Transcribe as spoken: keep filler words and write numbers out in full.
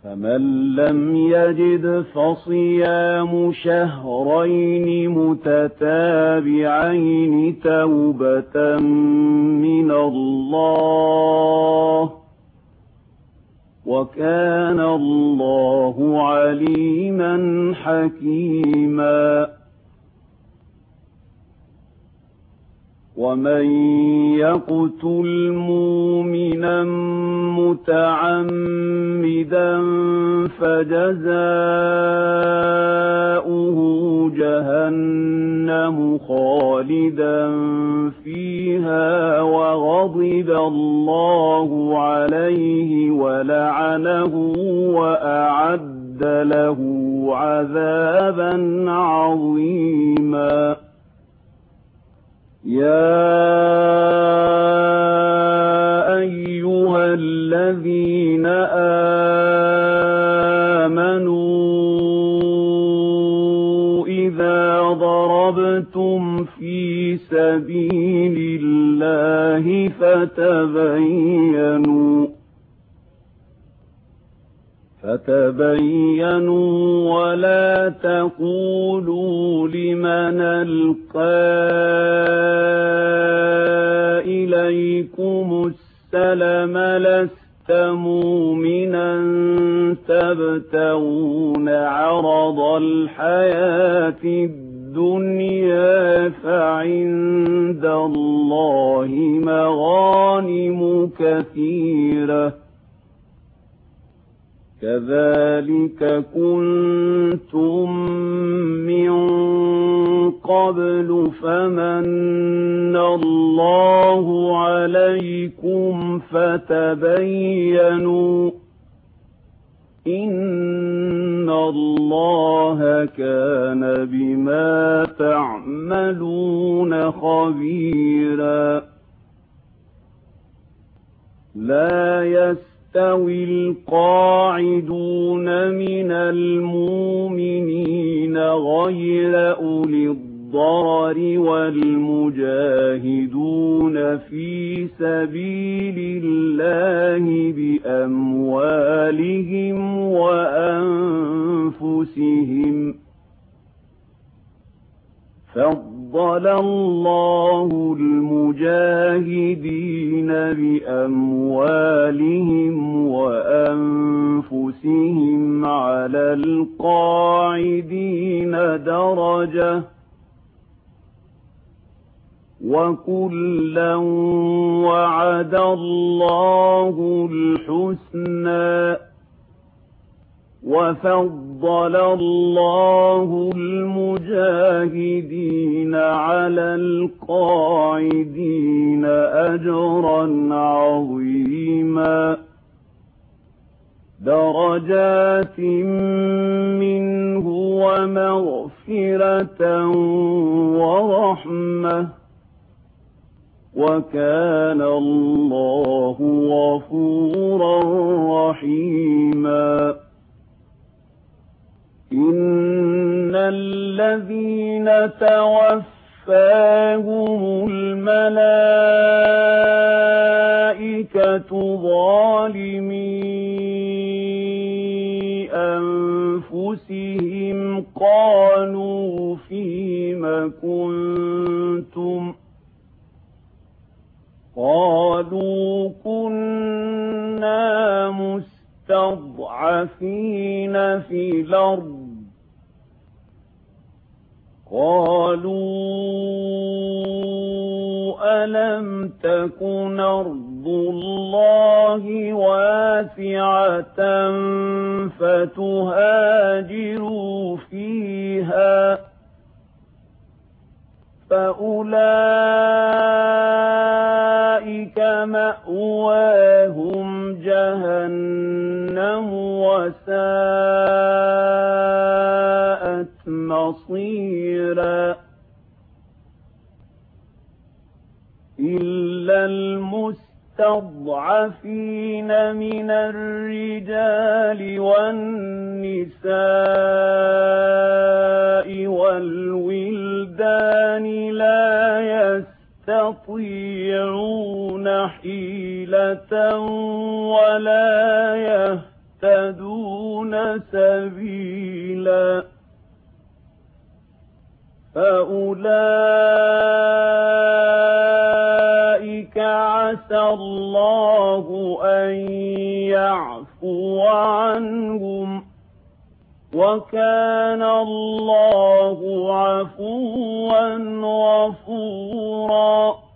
فمن لم يجد فصيام شهرين متتابعين توبة من الله وكان الله عليما حكيما. ومن يقتل مؤمنا متعمدا فجزاؤه جهنم خالدا فيها وغضب الله عليه ولعنه وأعد له عذابا عظيما. يا أيها الذين آمنوا إذا ضربتم في سبيل الله فتبينوا فتبينوا ولا تقولوا لمن ألقى إليكم السلم لست مؤمنا تبتغون عرض الحياة الدنيا فعند الله مغانم كثيرة كذلك كنتم من قبل فمن الله عليكم فتبينوا إن الله كان بما تعملون خبيرا. لا يستطيعون يستوي القاعدون من المؤمنين غير أولي الضرر والمجاهدون في سبيل الله بأموالهم وأنفسهم. فضل الله المجاهدين بأموالهم وأنفسهم على القاعدين درجة وكلا وعد الله الحسنى وفضل الله المجاهدين على القاعدين أجرا عظيما درجات منه ومغفرة ورحمة وكان الله غفورا رحيما. إن الذين توفاهم الملائكة ظالمي أنفسهم قالوا فيم كنتم قالوا كنا مستضعفين في الأرض قالوا ألم تكن أرض الله واسعة فتهاجروا فيها فأولئك مأواهم جهنم وساءت مصيرا. إلا المستضعفين من الرجال والنساء والولدان لا يستطيعون حيلة ولا يهتدون سبيلا فأولئك عسى الله أن يعفو عنهم وكان الله عفوا غفورا